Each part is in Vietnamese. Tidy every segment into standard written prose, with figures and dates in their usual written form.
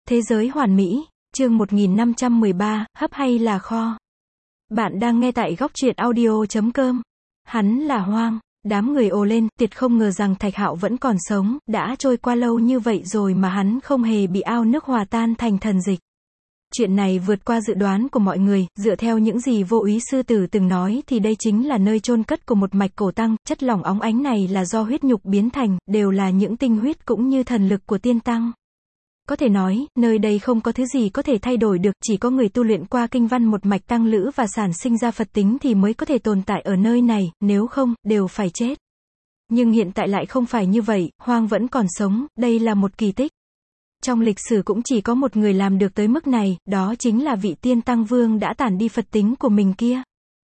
Thế giới hoàn mỹ, chương 1513, hấp hay là kho. Bạn đang nghe tại góc truyện audio.com. Hắn là Hoang. Đám người ồ lên, tuyệt không ngờ rằng Thạch Hạo vẫn còn sống, đã trôi qua lâu như vậy rồi mà hắn không hề bị ao nước hòa tan thành thần dịch. Chuyện này vượt qua dự đoán của mọi người, dựa theo những gì Vô Úy sư tử từng nói thì đây chính là nơi chôn cất của một mạch cổ tăng, chất lỏng óng ánh này là do huyết nhục biến thành, đều là những tinh huyết cũng như thần lực của tiên tăng. Có thể nói, nơi đây không có thứ gì có thể thay đổi được, chỉ có người tu luyện qua kinh văn một mạch tăng lữ và sản sinh ra Phật tính thì mới có thể tồn tại ở nơi này, nếu không, đều phải chết. Nhưng hiện tại lại không phải như vậy, Hoang vẫn còn sống, đây là một kỳ tích. Trong lịch sử cũng chỉ có một người làm được tới mức này, đó chính là vị tiên tăng vương đã tản đi Phật tính của mình kia.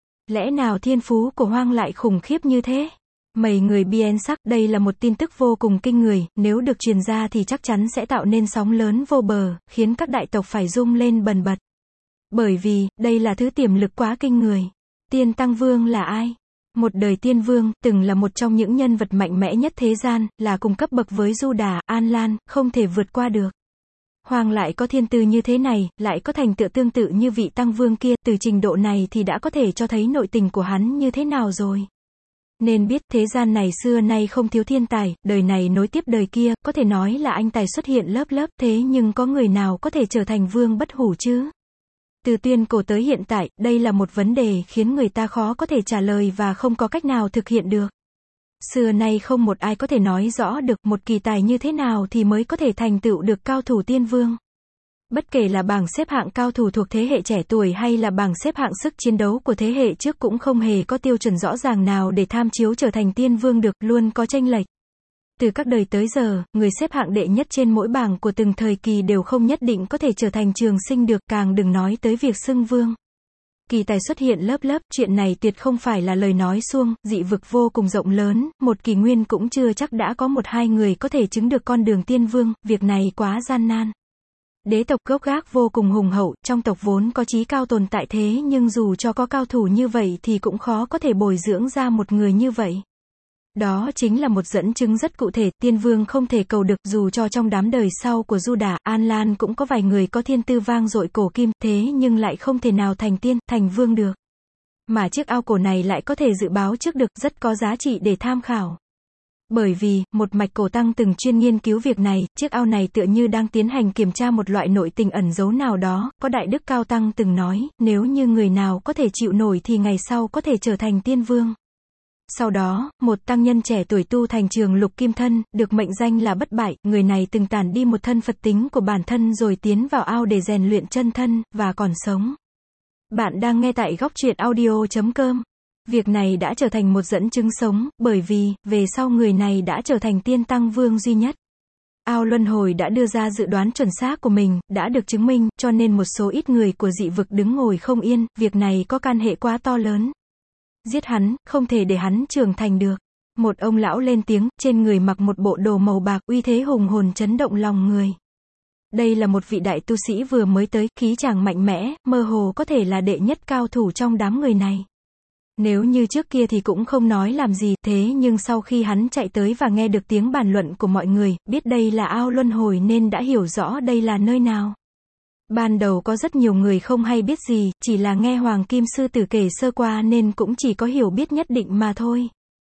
Lẽ nào thiên phú của Hoang lại khủng khiếp như thế? Mấy người bien sắc, đây là một tin tức vô cùng kinh người, nếu được truyền ra thì chắc chắn sẽ tạo nên sóng lớn vô bờ, khiến các đại tộc phải rung lên bần bật. Bởi vì, đây là thứ tiềm lực quá kinh người. Tiên Tăng Vương là ai? Một đời tiên vương, từng là một trong những nhân vật mạnh mẽ nhất thế gian, là cùng cấp bậc với Du Đà, An Lan, không thể vượt qua được. Hoàng lại có thiên tư như thế này, lại có thành tựu tương tự như vị Tăng Vương kia, từ trình độ này thì đã có thể cho thấy nội tình của hắn như thế nào rồi. Nên biết thế gian này xưa nay không thiếu thiên tài, đời này nối tiếp đời kia, có thể nói là anh tài xuất hiện lớp lớp, thế nhưng có người nào có thể trở thành vương bất hủ chứ? Từ tuyên cổ tới hiện tại, đây là một vấn đề khiến người ta khó có thể trả lời và không có cách nào thực hiện được. Xưa nay không một ai có thể nói rõ được một kỳ tài như thế nào thì mới có thể thành tựu được cao thủ tiên vương. Bất kể là bảng xếp hạng cao thủ thuộc thế hệ trẻ tuổi hay là bảng xếp hạng sức chiến đấu của thế hệ trước cũng không hề có tiêu chuẩn rõ ràng nào để tham chiếu trở thành tiên vương được, luôn có chênh lệch. Từ các đời tới giờ, người xếp hạng đệ nhất trên mỗi bảng của từng thời kỳ đều không nhất định có thể trở thành trường sinh được, càng đừng nói tới việc xưng vương. Kỳ tài xuất hiện lớp lớp, chuyện này tuyệt không phải là lời nói suông, dị vực vô cùng rộng lớn, một kỷ nguyên cũng chưa chắc đã có một hai người có thể chứng được con đường tiên vương, việc này quá gian nan. Đế tộc gốc gác vô cùng hùng hậu, trong tộc vốn có chí cao tồn tại thế nhưng dù cho có cao thủ như vậy thì cũng khó có thể bồi dưỡng ra một người như vậy. Đó chính là một dẫn chứng rất cụ thể, tiên vương không thể cầu được, dù cho trong đám đời sau của Du Đà, An Lan cũng có vài người có thiên tư vang dội cổ kim, thế nhưng lại không thể nào thành tiên, thành vương được. Mà chiếc ao cổ này lại có thể dự báo trước được, rất có giá trị để tham khảo. Bởi vì, một mạch cổ tăng từng chuyên nghiên cứu việc này, chiếc ao này tựa như đang tiến hành kiểm tra một loại nội tình ẩn giấu nào đó, có đại đức cao tăng từng nói, nếu như người nào có thể chịu nổi thì ngày sau có thể trở thành tiên vương. Sau đó, một tăng nhân trẻ tuổi tu thành Trường Lục Kim Thân, được mệnh danh là bất bại, người này từng tản đi một thân Phật tính của bản thân rồi tiến vào ao để rèn luyện chân thân, và còn sống. Bạn đang nghe tại góc truyện audio.com. Việc này đã trở thành một dẫn chứng sống, bởi vì, về sau người này đã trở thành tiên tăng vương duy nhất. Ao luân hồi đã đưa ra dự đoán chuẩn xác của mình, đã được chứng minh, cho nên một số ít người của dị vực đứng ngồi không yên, việc này có can hệ quá to lớn. Giết hắn, không thể để hắn trưởng thành được. Một ông lão lên tiếng, trên người mặc một bộ đồ màu bạc, uy thế hùng hồn chấn động lòng người. Đây là một vị đại tu sĩ vừa mới tới, khí chàng mạnh mẽ, mơ hồ có thể là đệ nhất cao thủ trong đám người này. Nếu như trước kia thì cũng không nói làm gì, thế nhưng sau khi hắn chạy tới và nghe được tiếng bàn luận của mọi người, biết đây là ao luân hồi nên đã hiểu rõ đây là nơi nào. Ban đầu có rất nhiều người không hay biết gì, chỉ là nghe Hoàng Kim Sư Tử kể sơ qua nên cũng chỉ có hiểu biết nhất định mà thôi.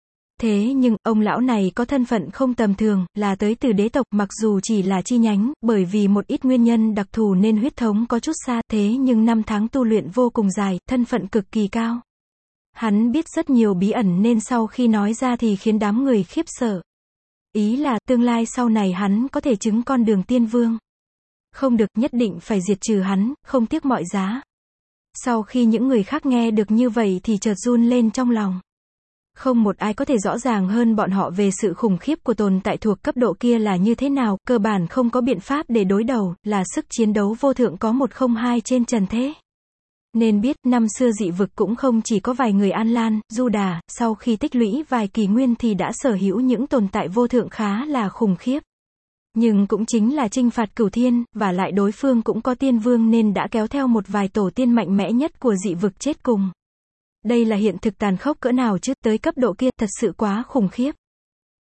Thế nhưng, ông lão này có thân phận không tầm thường, là tới từ đế tộc, mặc dù chỉ là chi nhánh, bởi vì một ít nguyên nhân đặc thù nên huyết thống có chút xa, thế nhưng năm tháng tu luyện vô cùng dài, thân phận cực kỳ cao. Hắn biết rất nhiều bí ẩn nên sau khi nói ra thì khiến đám người khiếp sợ. Ý là, tương lai sau này hắn có thể chứng con đường tiên vương. Không được, nhất định phải diệt trừ hắn, không tiếc mọi giá. Sau khi những người khác nghe được như vậy thì chợt run lên trong lòng. Không một ai có thể rõ ràng hơn bọn họ về sự khủng khiếp của tồn tại thuộc cấp độ kia là như thế nào, cơ bản không có biện pháp để đối đầu, là sức chiến đấu vô thượng có một không hai trên trần thế. Nên biết, năm xưa dị vực cũng không chỉ có vài người An Lan, Du Đà, sau khi tích lũy vài kỷ nguyên thì đã sở hữu những tồn tại vô thượng khá là khủng khiếp. Nhưng cũng chính là chinh phạt cửu thiên, và lại đối phương cũng có tiên vương nên đã kéo theo một vài tổ tiên mạnh mẽ nhất của dị vực chết cùng. Đây là hiện thực tàn khốc cỡ nào chứ, tới cấp độ kia, thật sự quá khủng khiếp.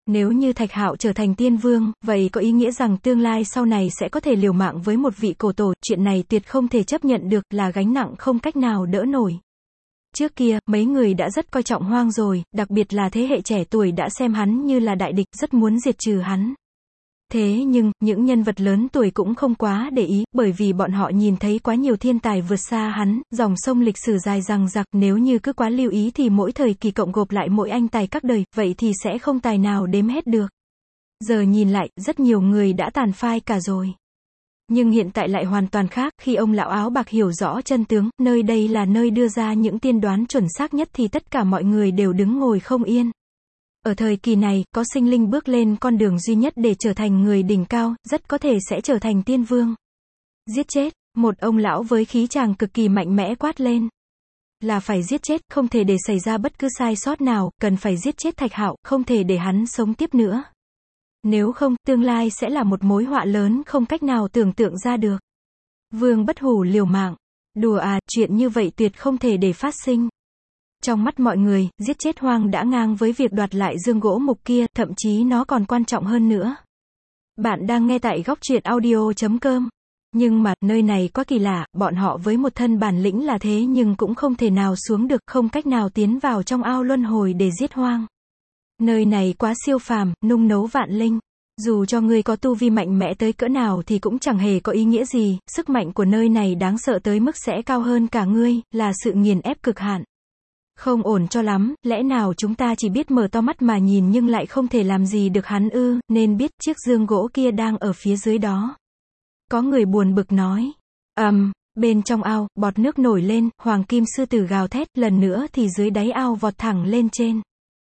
Nếu như Thạch Hạo trở thành tiên vương, vậy có ý nghĩa rằng tương lai sau này sẽ có thể liều mạng với một vị cổ tổ, chuyện này tuyệt không thể chấp nhận được, là gánh nặng không cách nào đỡ nổi. Trước kia, mấy người đã rất coi trọng Hoang rồi, đặc biệt là thế hệ trẻ tuổi đã xem hắn như là đại địch, rất muốn diệt trừ hắn. Thế nhưng, những nhân vật lớn tuổi cũng không quá để ý, bởi vì bọn họ nhìn thấy quá nhiều thiên tài vượt xa hắn, dòng sông lịch sử dài dằng dặc, nếu như cứ quá lưu ý thì mỗi thời kỳ cộng gộp lại mỗi anh tài các đời, vậy thì sẽ không tài nào đếm hết được. Giờ nhìn lại, rất nhiều người đã tàn phai cả rồi. Nhưng hiện tại lại hoàn toàn khác, khi ông lão áo bạc hiểu rõ chân tướng, nơi đây là nơi đưa ra những tiên đoán chuẩn xác nhất thì tất cả mọi người đều đứng ngồi không yên. Ở thời kỳ này, có sinh linh bước lên con đường duy nhất để trở thành người đỉnh cao, rất có thể sẽ trở thành tiên vương. Giết chết, một ông lão với khí tràng cực kỳ mạnh mẽ quát lên. Là phải giết chết, không thể để xảy ra bất cứ sai sót nào, cần phải giết chết Thạch Hạo, không thể để hắn sống tiếp nữa. Nếu không, tương lai sẽ là một mối họa lớn không cách nào tưởng tượng ra được. Vương Bất Hủ liều mạng. Đùa à, chuyện như vậy tuyệt không thể để phát sinh. Trong mắt mọi người, giết chết Hoang đã ngang với việc đoạt lại dương gỗ mục kia, thậm chí nó còn quan trọng hơn nữa. Bạn đang nghe tại góc truyện audio.com. Nhưng mà, nơi này quá kỳ lạ, bọn họ với một thân bản lĩnh là thế nhưng cũng không thể nào xuống được, không cách nào tiến vào trong ao luân hồi để giết Hoang. Nơi này quá siêu phàm, nung nấu vạn linh. Dù cho ngươi có tu vi mạnh mẽ tới cỡ nào thì cũng chẳng hề có ý nghĩa gì, sức mạnh của nơi này đáng sợ tới mức sẽ cao hơn cả ngươi, là sự nghiền ép cực hạn. Không ổn cho lắm, lẽ nào chúng ta chỉ biết mở to mắt mà nhìn nhưng lại không thể làm gì được hắn ư, nên biết chiếc dương gỗ kia đang ở phía dưới đó. Có người buồn bực nói. Bên trong ao, bọt nước nổi lên, Hoàng Kim Sư Tử gào thét, lần nữa thì dưới đáy ao vọt thẳng lên trên.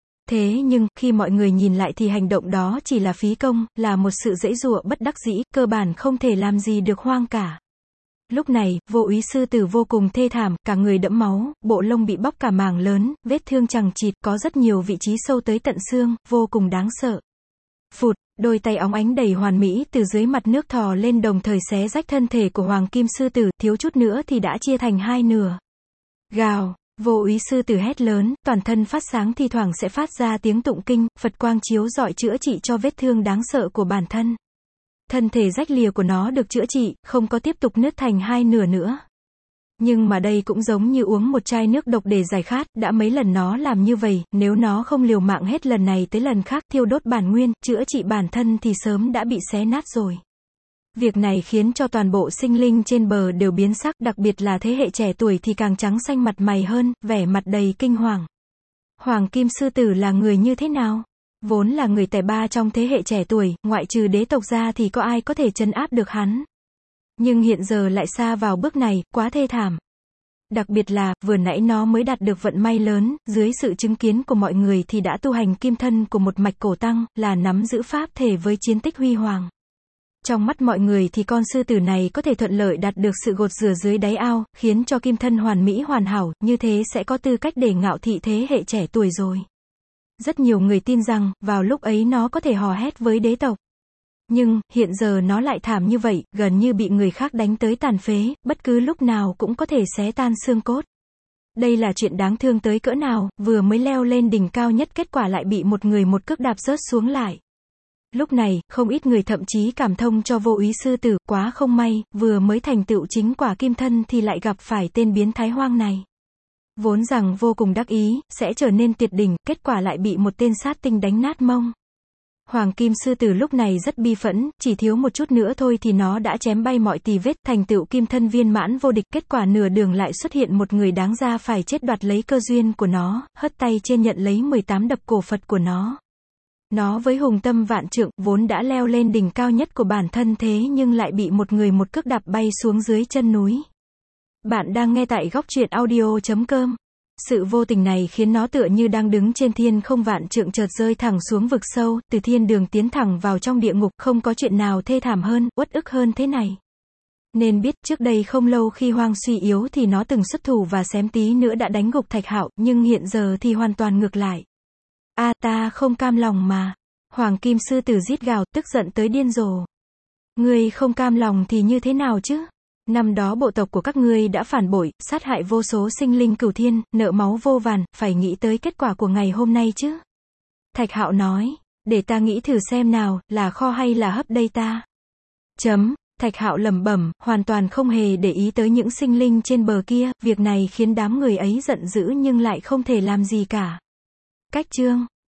Thế nhưng, khi mọi người nhìn lại thì hành động đó chỉ là phí công, là một sự giãy giụa bất đắc dĩ, cơ bản không thể làm gì được Hoang cả. Lúc này, Vô Úy Sư Tử vô cùng thê thảm, cả người đẫm máu, bộ lông bị bóc cả mảng lớn, vết thương chằng chịt, có rất nhiều vị trí sâu tới tận xương, vô cùng đáng sợ. Phụt, đôi tay óng ánh đầy hoàn mỹ từ dưới mặt nước thò lên đồng thời xé rách thân thể của Hoàng Kim Sư Tử, thiếu chút nữa thì đã chia thành hai nửa. Gào, Vô Úy Sư Tử hét lớn, toàn thân phát sáng thi thoảng sẽ phát ra tiếng tụng kinh, Phật quang chiếu rọi chữa trị cho vết thương đáng sợ của bản thân. Thân thể rách lìa của nó được chữa trị, không có tiếp tục nứt thành hai nửa nữa. Nhưng mà đây cũng giống như uống một chai nước độc để giải khát, đã mấy lần nó làm như vậy, nếu nó không liều mạng hết lần này tới lần khác, thiêu đốt bản nguyên, chữa trị bản thân thì sớm đã bị xé nát rồi. Việc này khiến cho toàn bộ sinh linh trên bờ đều biến sắc, đặc biệt là thế hệ trẻ tuổi thì càng trắng xanh mặt mày hơn, vẻ mặt đầy kinh hoàng. Hoàng Kim Sư Tử là người như thế nào? Vốn là người tài ba trong thế hệ trẻ tuổi, ngoại trừ đế tộc ra thì có ai có thể trấn áp được hắn. Nhưng hiện giờ lại xa vào bước này, quá thê thảm. Đặc biệt là, vừa nãy nó mới đạt được vận may lớn, dưới sự chứng kiến của mọi người thì đã tu hành kim thân của một mạch cổ tăng, là nắm giữ pháp thể với chiến tích huy hoàng. Trong mắt mọi người thì con sư tử này có thể thuận lợi đạt được sự gột rửa dưới đáy ao, khiến cho kim thân hoàn mỹ hoàn hảo, như thế sẽ có tư cách để ngạo thị thế hệ trẻ tuổi rồi. Rất nhiều người tin rằng, vào lúc ấy nó có thể hò hét với đế tộc. Nhưng, hiện giờ nó lại thảm như vậy, gần như bị người khác đánh tới tàn phế, bất cứ lúc nào cũng có thể xé tan xương cốt. Đây là chuyện đáng thương tới cỡ nào, vừa mới leo lên đỉnh cao nhất kết quả lại bị một người một cước đạp rớt xuống lại. Lúc này, không ít người thậm chí cảm thông cho Vô Úy Sư Tử, quá không may, vừa mới thành tựu chính quả kim thân thì lại gặp phải tên biến thái Hoang này. Vốn rằng vô cùng đắc ý, sẽ trở nên tuyệt đỉnh, kết quả lại bị một tên sát tinh đánh nát mông. Hoàng Kim Sư Tử lúc này rất bi phẫn, chỉ thiếu một chút nữa thôi thì nó đã chém bay mọi tì vết, thành tựu kim thân viên mãn vô địch, kết quả nửa đường lại xuất hiện một người đáng ra phải chết đoạt lấy cơ duyên của nó, hất tay trên nhận lấy 18 đập cổ Phật của nó. Nó với hùng tâm vạn trượng, vốn đã leo lên đỉnh cao nhất của bản thân thế nhưng lại bị một người một cước đạp bay xuống dưới chân núi. Bạn đang nghe tại góc truyện audio.com. Sự vô tình này khiến nó tựa như đang đứng trên thiên không vạn trượng chợt rơi thẳng xuống vực sâu, từ thiên đường tiến thẳng vào trong địa ngục, không có chuyện nào thê thảm hơn, uất ức hơn thế này. Nên biết, trước đây không lâu khi Hoang suy yếu thì nó từng xuất thủ và xém tí nữa đã đánh gục Thạch Hạo, nhưng hiện giờ thì hoàn toàn ngược lại. Ta không cam lòng mà. Hoàng Kim Sư Tử rít gào, tức giận tới điên rồ. Ngươi không cam lòng thì như thế nào chứ? Năm đó bộ tộc của các ngươi đã phản bội, sát hại vô số sinh linh cửu thiên, nợ máu vô vàn, phải nghĩ tới kết quả của ngày hôm nay chứ. Thạch Hạo nói, Để ta nghĩ thử xem nào, là kho hay là hấp đây ta? Thạch Hạo lẩm bẩm, hoàn toàn không hề để ý tới những sinh linh trên bờ kia, việc này khiến đám người ấy giận dữ nhưng lại không thể làm gì cả. Cách chương